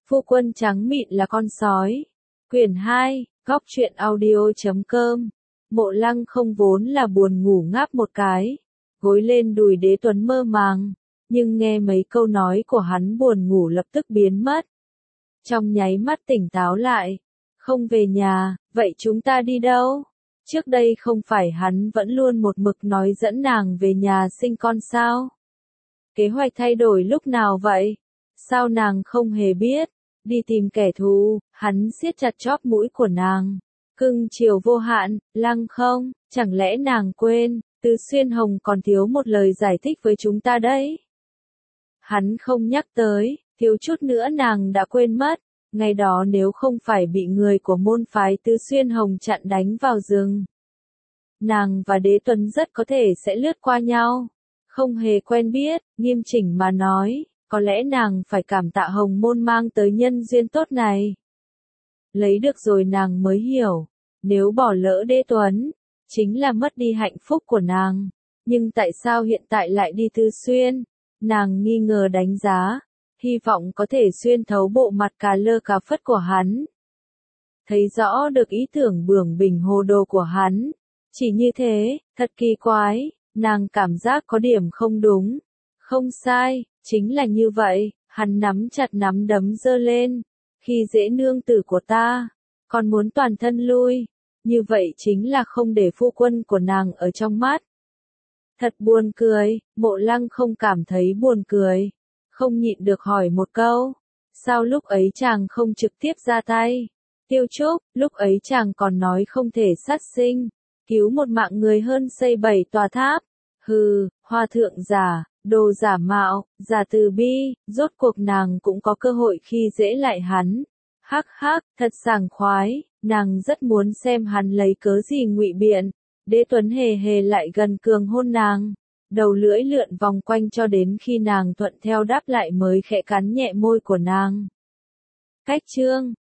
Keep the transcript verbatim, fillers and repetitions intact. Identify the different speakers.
Speaker 1: Phu quân trắng mịn là con sói. Quyển hai, góc truyện audio chấm com. Mộ Lăng không vốn là buồn ngủ ngáp một cái, gối lên đùi Đế Tuấn mơ màng, nhưng nghe mấy câu nói của hắn buồn ngủ lập tức biến mất. Trong nháy mắt tỉnh táo lại, không về nhà, vậy chúng ta đi đâu? Trước đây không phải hắn vẫn luôn một mực nói dẫn nàng về nhà sinh con sao? Kế hoạch thay đổi lúc nào vậy? Sao nàng không hề biết? Đi tìm kẻ thù, hắn siết chặt chóp mũi của nàng. Cưng chiều vô hạn, Lăng không, chẳng lẽ nàng quên, Từ Xuyên Hồng còn thiếu một lời giải thích với chúng ta đấy. Hắn không nhắc tới, thiếu chút nữa nàng đã quên mất, ngày đó nếu không phải bị người của môn phái Từ Xuyên Hồng chặn đánh vào rừng. Nàng và Đế Tuấn rất có thể sẽ lướt qua nhau, không hề quen biết, nghiêm chỉnh mà nói, có lẽ nàng phải cảm tạ Hồng môn mang tới nhân duyên tốt này. Lấy được rồi nàng mới hiểu, nếu bỏ lỡ Đế Tuấn, chính là mất đi hạnh phúc của nàng. Nhưng tại sao hiện tại lại đi Tư Xuyên? Nàng nghi ngờ đánh giá, hy vọng có thể xuyên thấu bộ mặt cà lơ cà phất của hắn. Thấy rõ được ý tưởng bướng bỉnh hồ đồ của hắn. Chỉ như thế, thật kỳ quái, nàng cảm giác có điểm không đúng. Không sai, chính là như vậy, hắn nắm chặt nắm đấm giơ lên. Khi dễ nương tử của ta, còn muốn toàn thân lui, như vậy chính là không để phu quân của nàng ở trong mắt. Thật buồn cười, Mộ Lăng không cảm thấy buồn cười, không nhịn được hỏi một câu, sao lúc ấy chàng không trực tiếp ra tay? Tiêu Trúc, lúc ấy chàng còn nói không thể sát sinh, cứu một mạng người hơn xây bảy tòa tháp. Hừ, hoa thượng giả, đồ giả mạo, giả từ bi, rốt cuộc nàng cũng có cơ hội khi dễ lại hắn. Hắc hắc, thật sảng khoái, nàng rất muốn xem hắn lấy cớ gì ngụy biện. Đế Tuấn hề hề lại gần cường hôn nàng, đầu lưỡi lượn vòng quanh cho đến khi nàng thuận theo đáp lại mới khẽ cắn nhẹ môi của nàng. Cách chương